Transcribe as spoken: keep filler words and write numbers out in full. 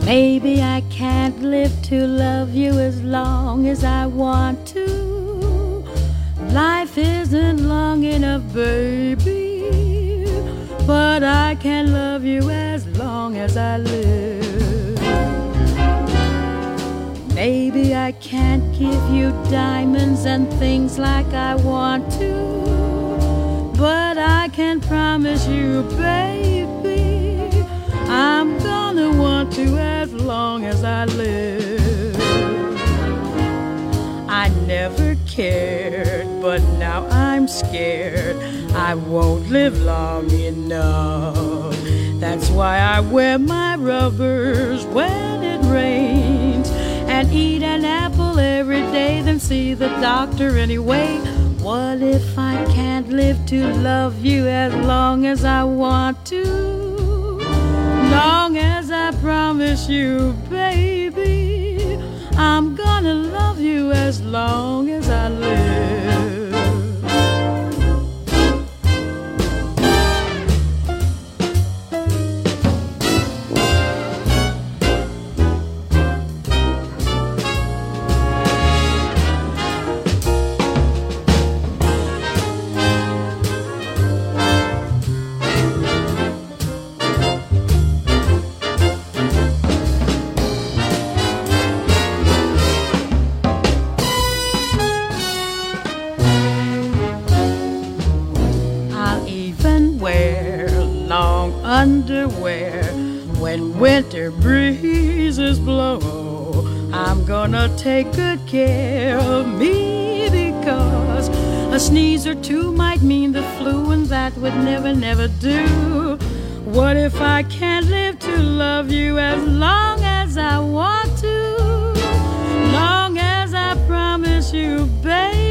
Maybe I can't live to love you as long as I want to. Life isn't long enough, baby, but I can love you as long as I live. Maybe I can't give you diamonds and things like I want to, but I can promise you, baby, I'm gonna want to as long as I live. I never cared, but now I'm scared I won't live long enough. That's why I wear my rubbers when it rains and eat an apple every day, then see the doctor anyway. What if I can't live to love you as long as I want to? Long as I promise you, baby, I'm gonna love you as long as I live. Underwear when winter breezes blow. I'm gonna take good care of me, because a sneeze or two might mean the flu, and that would never, never do. What if I can't live to love you as long as I want to? Long as I promise you, baby,